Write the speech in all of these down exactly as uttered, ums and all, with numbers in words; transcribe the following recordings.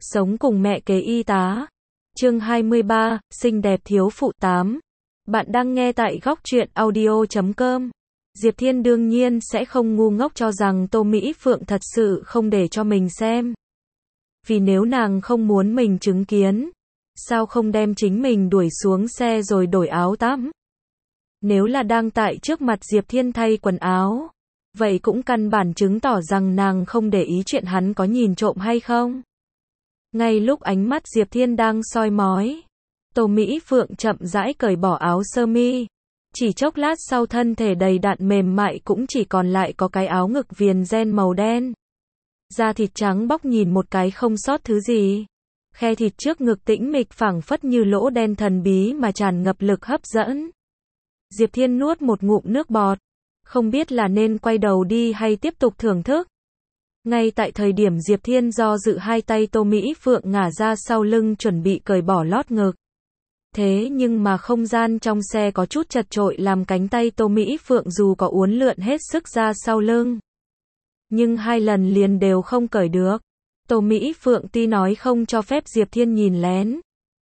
Sống cùng mẹ kế y tá. Chương hai mươi ba, xinh đẹp thiếu phụ tám. Bạn đang nghe tại góc truyện audio chấm com. Diệp Thiên đương nhiên sẽ không ngu ngốc cho rằng Tô Mỹ Phượng thật sự không để cho mình xem. Vì nếu nàng không muốn mình chứng kiến, sao không đem chính mình đuổi xuống xe rồi đổi áo tắm? Nếu là đang tại trước mặt Diệp Thiên thay quần áo, vậy cũng căn bản chứng tỏ rằng nàng không để ý chuyện hắn có nhìn trộm hay không. Ngay lúc ánh mắt Diệp Thiên đang soi mói, Tô Mỹ Phượng chậm rãi cởi bỏ áo sơ mi. Chỉ chốc lát sau thân thể đầy đặn mềm mại cũng chỉ còn lại có cái áo ngực viền ren màu đen. Da thịt trắng bóc nhìn một cái không sót thứ gì. Khe thịt trước ngực tĩnh mịch phảng phất như lỗ đen thần bí mà tràn ngập lực hấp dẫn. Diệp Thiên nuốt một ngụm nước bọt, không biết là nên quay đầu đi hay tiếp tục thưởng thức. Ngay tại thời điểm Diệp Thiên do dự, hai tay Tô Mỹ Phượng ngả ra sau lưng chuẩn bị cởi bỏ lót ngực. Thế nhưng mà không gian trong xe có chút chật chội làm cánh tay Tô Mỹ Phượng dù có uốn lượn hết sức ra sau lưng, nhưng hai lần liền đều không cởi được. Tô Mỹ Phượng tuy nói không cho phép Diệp Thiên nhìn lén,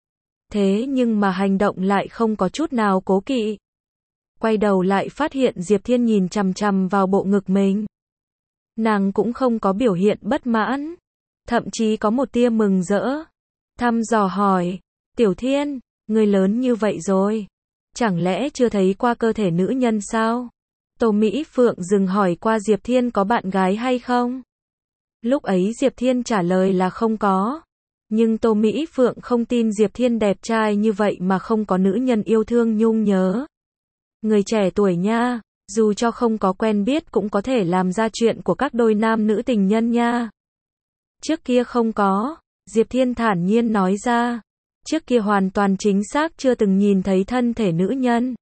thế nhưng mà hành động lại không có chút nào cố kỵ. Quay đầu lại phát hiện Diệp Thiên nhìn chằm chằm vào bộ ngực mình. Nàng cũng không có biểu hiện bất mãn, thậm chí có một tia mừng rỡ. Thăm dò hỏi, Tiểu Thiên, người lớn như vậy rồi, chẳng lẽ chưa thấy qua cơ thể nữ nhân sao? Tô Mỹ Phượng dừng hỏi qua Diệp Thiên có bạn gái hay không. Lúc ấy Diệp Thiên trả lời là không có. Nhưng Tô Mỹ Phượng không tin Diệp Thiên đẹp trai như vậy mà không có nữ nhân yêu thương nhung nhớ. Người trẻ tuổi nha, dù cho không có quen biết cũng có thể làm ra chuyện của các đôi nam nữ tình nhân nha. Trước kia không có, Diệp Thiên thản nhiên nói ra. Trước kia hoàn toàn chính xác chưa từng nhìn thấy thân thể nữ nhân.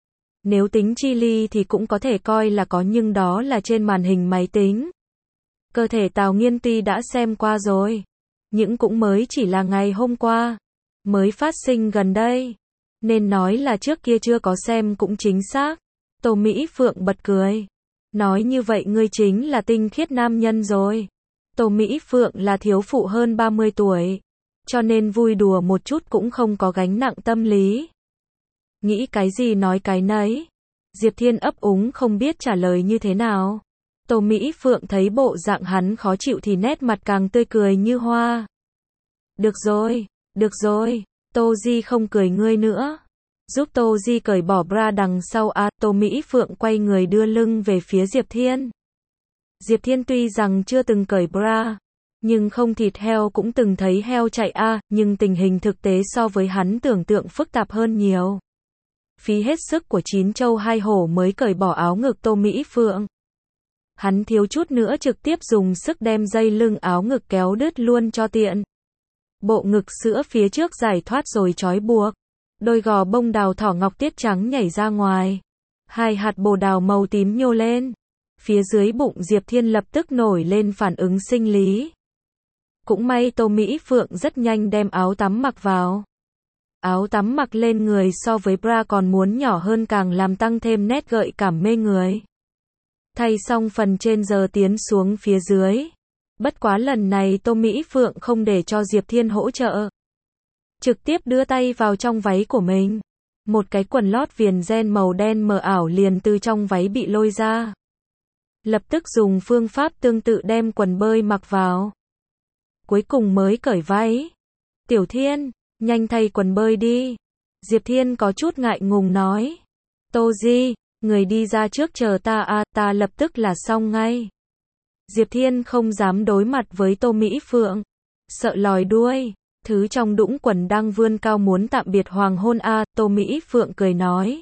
Nếu tính chi ly thì cũng có thể coi là có, nhưng đó là trên màn hình máy tính. Cơ thể Tào Nghiên tuy đã xem qua rồi, nhưng cũng mới chỉ là ngày hôm qua, mới phát sinh gần đây. Nên nói là trước kia chưa có xem cũng chính xác. Tô Mỹ Phượng bật cười. Nói như vậy ngươi chính là tinh khiết nam nhân rồi. Tô Mỹ Phượng là thiếu phụ hơn ba mươi tuổi, cho nên vui đùa một chút cũng không có gánh nặng tâm lý. Nghĩ cái gì nói cái nấy. Diệp Thiên ấp úng không biết trả lời như thế nào. Tô Mỹ Phượng thấy bộ dạng hắn khó chịu thì nét mặt càng tươi cười như hoa. Được rồi, được rồi, Tô Di không cười ngươi nữa. Giúp Tô Di cởi bỏ bra đằng sau a. À, Tô Mỹ Phượng quay người đưa lưng về phía Diệp Thiên. Diệp Thiên tuy rằng chưa từng cởi bra, nhưng không thịt heo cũng từng thấy heo chạy a. À, nhưng tình hình thực tế so với hắn tưởng tượng phức tạp hơn nhiều. Phí hết sức của chín châu hai hổ mới cởi bỏ áo ngực Tô Mỹ Phượng. Hắn thiếu chút nữa trực tiếp dùng sức đem dây lưng áo ngực kéo đứt luôn cho tiện. Bộ ngực sữa phía trước giải thoát rồi trói buộc. Đôi gò bông đào thỏ ngọc tiết trắng nhảy ra ngoài. Hai hạt bồ đào màu tím nhô lên. Phía dưới bụng Diệp Thiên lập tức nổi lên phản ứng sinh lý. Cũng may Tô Mỹ Phượng rất nhanh đem áo tắm mặc vào. Áo tắm mặc lên người so với bra còn muốn nhỏ hơn, càng làm tăng thêm nét gợi cảm mê người. Thay xong phần trên giờ tiến xuống phía dưới. Bất quá lần này Tô Mỹ Phượng không để cho Diệp Thiên hỗ trợ. Trực tiếp đưa tay vào trong váy của mình. Một cái quần lót viền ren màu đen mờ ảo liền từ trong váy bị lôi ra. Lập tức dùng phương pháp tương tự đem quần bơi mặc vào. Cuối cùng mới cởi váy. Tiểu Thiên, nhanh thay quần bơi đi. Diệp Thiên có chút ngại ngùng nói. Tô Di, người đi ra trước chờ ta a, à, ta lập tức là xong ngay. Diệp Thiên không dám đối mặt với Tô Mỹ Phượng. Sợ lòi đuôi. Thứ trong đũng quần đang vươn cao muốn tạm biệt hoàng hôn a. À, Tô Mỹ Phượng cười nói.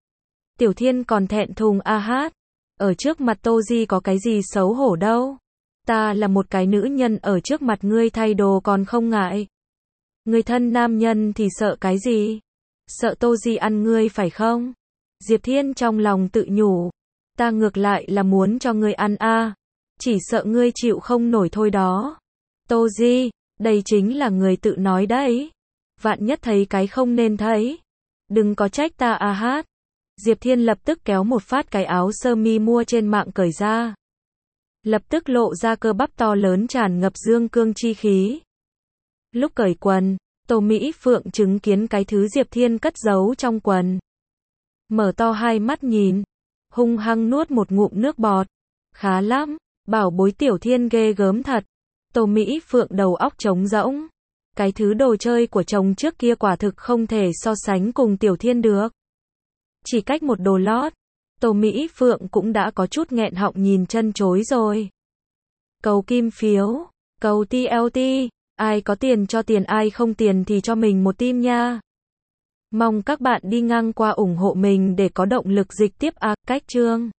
Tiểu Thiên còn thẹn thùng a hát. Ở trước mặt Tô Di có cái gì xấu hổ đâu. Ta là một cái nữ nhân, ở trước mặt ngươi thay đồ còn không ngại. Người thân nam nhân thì sợ cái gì? Sợ Tô Di ăn ngươi phải không? Diệp Thiên trong lòng tự nhủ. Ta ngược lại là muốn cho ngươi ăn a. À. Chỉ sợ ngươi chịu không nổi thôi đó. Tô Di, đây chính là người tự nói đấy. Vạn nhất thấy cái không nên thấy. Đừng có trách ta a hát. Diệp Thiên lập tức kéo một phát cái áo sơ mi mua trên mạng cởi ra. Lập tức lộ ra cơ bắp to lớn tràn ngập dương cương chi khí. Lúc cởi quần, Tô Mỹ Phượng chứng kiến cái thứ Diệp Thiên cất giấu trong quần. Mở to hai mắt nhìn, hung hăng nuốt một ngụm nước bọt. Khá lắm, bảo bối Tiểu Thiên ghê gớm thật. Tô Mỹ Phượng đầu óc trống rỗng. Cái thứ đồ chơi của chồng trước kia quả thực không thể so sánh cùng Tiểu Thiên được. Chỉ cách một đồ lót, Tô Mỹ Phượng cũng đã có chút nghẹn họng nhìn chân chối rồi. Cầu kim phiếu, cầu tê lờ tê, ai có tiền cho tiền, ai không tiền thì cho mình một tim nha. Mong các bạn đi ngang qua ủng hộ mình để có động lực dịch tiếp à, cách chương.